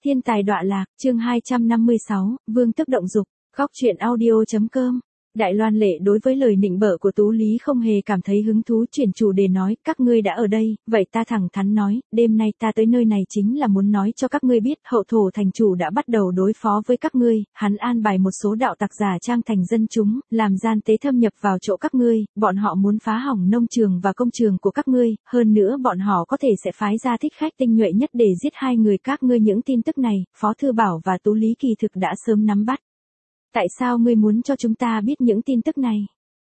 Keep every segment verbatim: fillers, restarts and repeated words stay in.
Thiên tài đọa lạc, chương hai trăm năm mươi sáu, Vương tức động dục, góc truyện audio chấm com. Đại Loan Lệ đối với lời nịnh bợ của Tú Lý không hề cảm thấy hứng thú, chuyển chủ đề nói, các ngươi đã ở đây, vậy ta thẳng thắn nói, đêm nay ta tới nơi này chính là muốn nói cho các ngươi biết, hậu thổ thành chủ đã bắt đầu đối phó với các ngươi, hắn an bài một số đạo tặc giả trang thành dân chúng, làm gian tế thâm nhập vào chỗ các ngươi, bọn họ muốn phá hỏng nông trường và công trường của các ngươi, hơn nữa bọn họ có thể sẽ phái ra thích khách tinh nhuệ nhất để giết hai người các ngươi. Những tin tức này, Phó Thư Bảo và Tú Lý kỳ thực đã sớm nắm bắt. Tại sao ngươi muốn cho chúng ta biết những tin tức này?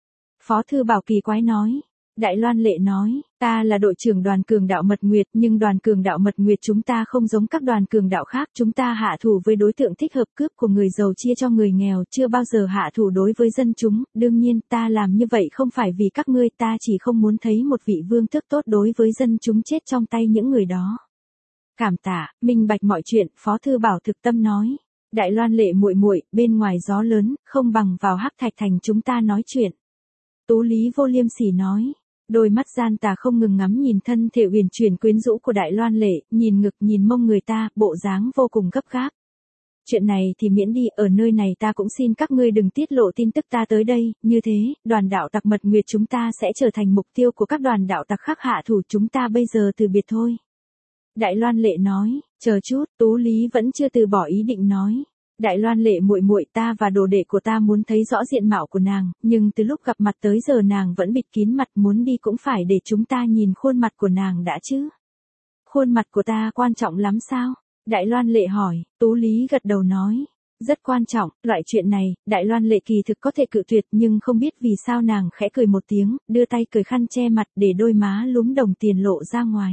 Phó Thư Bảo kỳ quái nói. Đại Loan Lệ nói, ta là đội trưởng đoàn cường đạo Mật Nguyệt, nhưng đoàn cường đạo Mật Nguyệt chúng ta không giống các đoàn cường đạo khác, chúng ta hạ thủ với đối tượng thích hợp, cướp của người giàu chia cho người nghèo, chưa bao giờ hạ thủ đối với dân chúng, đương nhiên ta làm như vậy không phải vì các ngươi, ta chỉ không muốn thấy một vị vương tước tốt đối với dân chúng chết trong tay những người đó. Cảm tạ, minh bạch mọi chuyện, Phó Thư Bảo thực tâm nói. Đại Loan Lệ muội muội, bên ngoài gió lớn, không bằng vào Hắc Thạch Thành chúng ta nói chuyện. Tú Lý vô liêm sỉ nói. Đôi mắt gian tà không ngừng ngắm nhìn thân thể uyển chuyển quyến rũ của Đại Loan Lệ, nhìn ngực nhìn mông người ta, bộ dáng vô cùng gấp gáp. Chuyện này thì miễn đi, ở nơi này ta cũng xin các ngươi đừng tiết lộ tin tức ta tới đây, như thế, đoàn đạo tặc Mật Nguyệt chúng ta sẽ trở thành mục tiêu của các đoàn đạo tặc khác hạ thủ, chúng ta bây giờ từ biệt thôi. Đại Loan Lệ nói, chờ chút, Tú Lý vẫn chưa từ bỏ ý định nói. Đại Loan Lệ muội muội, ta và đồ đệ của ta muốn thấy rõ diện mạo của nàng, nhưng từ lúc gặp mặt tới giờ nàng vẫn bịt kín mặt, muốn đi cũng phải để chúng ta nhìn khuôn mặt của nàng đã chứ. Khuôn mặt của ta quan trọng lắm sao? Đại Loan Lệ hỏi. Tú Lý gật đầu nói. Rất quan trọng, loại chuyện này, Đại Loan Lệ kỳ thực có thể cự tuyệt, nhưng không biết vì sao nàng khẽ cười một tiếng, đưa tay cởi khăn che mặt để đôi má lúm đồng tiền lộ ra ngoài.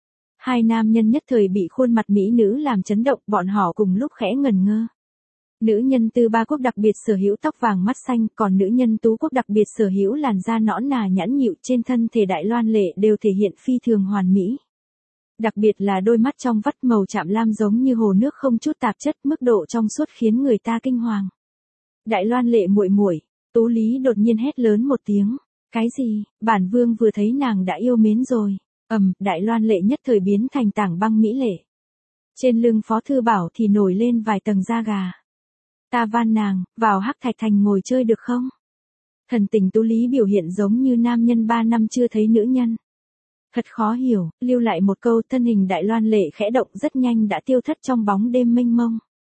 Hai nam nhân nhất thời bị khuôn mặt mỹ nữ làm chấn động, bọn họ cùng lúc khẽ ngẩn ngơ. Nữ nhân Tư Ba Quốc đặc biệt sở hữu tóc vàng mắt xanh, còn nữ nhân Tú Quốc đặc biệt sở hữu làn da nõn nà nhẵn nhịu, trên thân thể Đại Loan Lệ đều thể hiện phi thường hoàn mỹ. Đặc biệt là đôi mắt trong vắt màu chạm lam giống như hồ nước không chút tạp chất, mức độ trong suốt khiến người ta kinh hoàng. Đại Loan Lệ muội muội, Tú Lý đột nhiên hét lớn một tiếng. Cái gì? Bản vương vừa thấy nàng đã yêu mến rồi. Ầm, Đại Loan Lệ nhất thời biến thành tảng băng mỹ lệ. Trên lưng Phó Thư Bảo thì nổi lên vài tầng da gà. Ta van nàng, vào Hắc Thạch Thành ngồi chơi được không? Thần tình Tú Lý biểu hiện giống như nam nhân ba năm chưa thấy nữ nhân. Thật khó hiểu, lưu lại một câu, thân hình Đại Loan Lệ khẽ động rất nhanh đã tiêu thất trong bóng đêm mênh mông.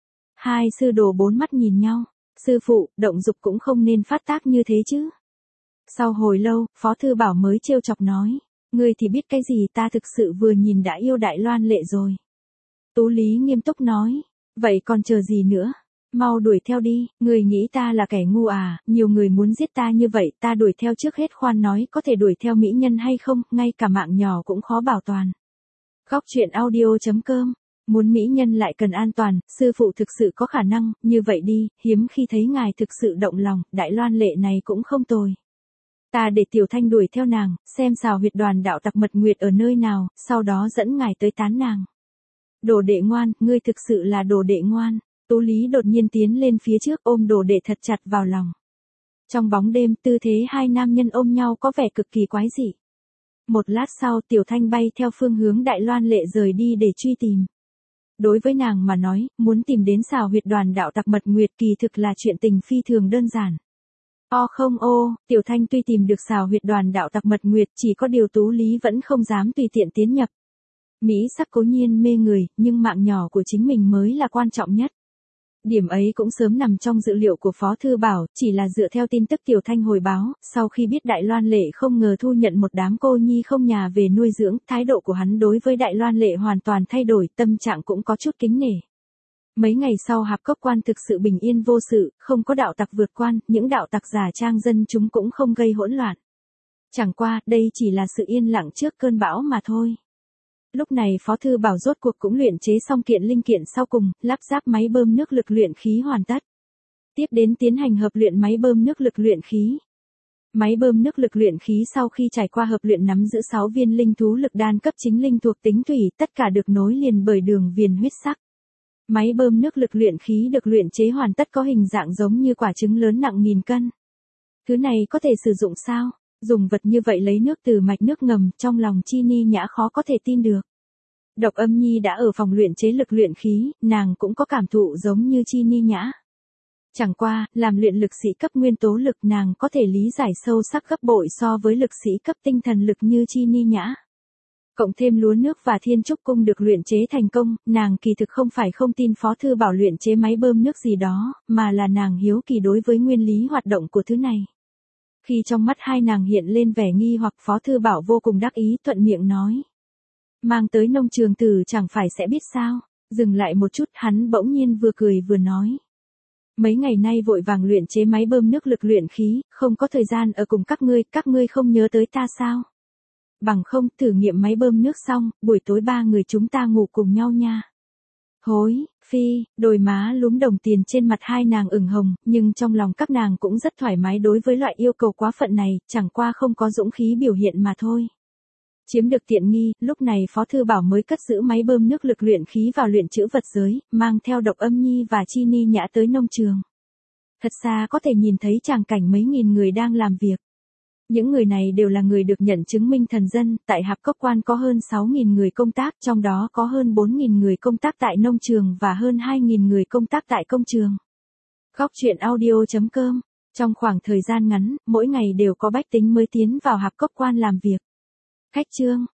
Hai sư đồ bốn mắt nhìn nhau. Sư phụ, động dục cũng không nên phát tác như thế chứ. Sau hồi lâu, Phó Thư Bảo mới trêu chọc nói. Ngươi thì biết cái gì, ta thực sự vừa nhìn đã yêu Đại Loan Lệ rồi. Tú Lý nghiêm túc nói. Vậy còn chờ gì nữa? Mau đuổi theo đi, người nghĩ ta là kẻ ngu à, nhiều người muốn giết ta như vậy, ta đuổi theo trước hết. Khoan nói có thể đuổi theo mỹ nhân hay không, ngay cả mạng nhỏ cũng khó bảo toàn. Góc truyện audio chấm com. Muốn mỹ nhân lại cần an toàn, sư phụ thực sự có khả năng, như vậy đi, hiếm khi thấy ngài thực sự động lòng, Đại Loan Lệ này cũng không tồi. Ta để Tiểu Thanh đuổi theo nàng, xem xào huyệt đoàn đạo tặc Mật Nguyệt ở nơi nào, sau đó dẫn ngài tới tán nàng. Đồ đệ ngoan, ngươi thực sự là đồ đệ ngoan. Tú Lý đột nhiên tiến lên phía trước ôm đồ đệ thật chặt vào lòng. Trong bóng đêm, tư thế hai nam nhân ôm nhau có vẻ cực kỳ quái dị. Một lát sau, Tiểu Thanh bay theo phương hướng Đại Loan Lệ rời đi để truy tìm. Đối với nàng mà nói, muốn tìm đến xào huyệt đoàn đạo tặc Mật Nguyệt kỳ thực là chuyện tình phi thường đơn giản. O không ô, Tiểu Thanh tuy tìm được xào huyệt đoàn đạo tặc Mật Nguyệt, chỉ có điều Tú Lý vẫn không dám tùy tiện tiến nhập. Mỹ sắc cố nhiên mê người, nhưng mạng nhỏ của chính mình mới là quan trọng nhất. Điểm ấy cũng sớm nằm trong dự liệu của Phó Thư Bảo, chỉ là dựa theo tin tức Tiểu Thanh hồi báo, sau khi biết Đại Loan Lệ không ngờ thu nhận một đám cô nhi không nhà về nuôi dưỡng, thái độ của hắn đối với Đại Loan Lệ hoàn toàn thay đổi, tâm trạng cũng có chút kính nể. Mấy ngày sau Hạp Cốc Quan thực sự bình yên vô sự, không có đạo tặc vượt quan, những đạo tặc giả trang dân chúng cũng không gây hỗn loạn. Chẳng qua, đây chỉ là sự yên lặng trước cơn bão mà thôi. Lúc này Phó Thư Bảo rốt cuộc cũng luyện chế xong kiện linh kiện sau cùng, lắp ráp máy bơm nước lực luyện khí hoàn tất. Tiếp đến tiến hành hợp luyện máy bơm nước lực luyện khí. Máy bơm nước lực luyện khí sau khi trải qua hợp luyện nắm giữ sáu viên linh thú lực đan cấp chính linh thuộc tính thủy, tất cả được nối liền bởi đường viền huyết sắc. Máy bơm nước lực luyện khí được luyện chế hoàn tất có hình dạng giống như quả trứng lớn nặng nghìn cân. Thứ này có thể sử dụng sao? Dùng vật như vậy lấy nước từ mạch nước ngầm, trong lòng Chi Ni Nhã khó có thể tin được. Độc Âm Nhi đã ở phòng luyện chế lực luyện khí, nàng cũng có cảm thụ giống như Chi Ni Nhã. Chẳng qua, làm luyện lực sĩ cấp nguyên tố lực nàng có thể lý giải sâu sắc gấp bội so với lực sĩ cấp tinh thần lực như Chi Ni Nhã. Cộng thêm lúa nước và thiên trúc cung được luyện chế thành công, nàng kỳ thực không phải không tin Phó Thư Bảo luyện chế máy bơm nước gì đó, mà là nàng hiếu kỳ đối với nguyên lý hoạt động của thứ này. Khi trong mắt hai nàng hiện lên vẻ nghi hoặc, Phó Thư Bảo vô cùng đắc ý thuận miệng nói. Mang tới nông trường tử chẳng phải sẽ biết sao. Dừng lại một chút, hắn bỗng nhiên vừa cười vừa nói. Mấy ngày nay vội vàng luyện chế máy bơm nước lực luyện khí, không có thời gian ở cùng các ngươi, các ngươi không nhớ tới ta sao? Bằng không, thử nghiệm máy bơm nước xong, buổi tối ba người chúng ta ngủ cùng nhau nha. Hối, phi, đôi má lúm đồng tiền trên mặt hai nàng ửng hồng, nhưng trong lòng các nàng cũng rất thoải mái đối với loại yêu cầu quá phận này, chẳng qua không có dũng khí biểu hiện mà thôi. Chiếm được tiện nghi, lúc này Phó Thư Bảo mới cất giữ máy bơm nước lực luyện khí vào luyện chữ vật giới, mang theo Độc Âm Nhi và Chi Ni Nhã tới nông trường. Thật xa có thể nhìn thấy tràng cảnh mấy nghìn người đang làm việc. Những người này đều là người được nhận chứng minh thần dân, tại Hạp Cốc Quan có hơn sáu nghìn người công tác, trong đó có hơn bốn nghìn người công tác tại nông trường và hơn hai nghìn người công tác tại công trường. Góc truyện audio chấm com. Trong khoảng thời gian ngắn, mỗi ngày đều có bách tính mới tiến vào Hạp Cốc Quan làm việc. Khách trương,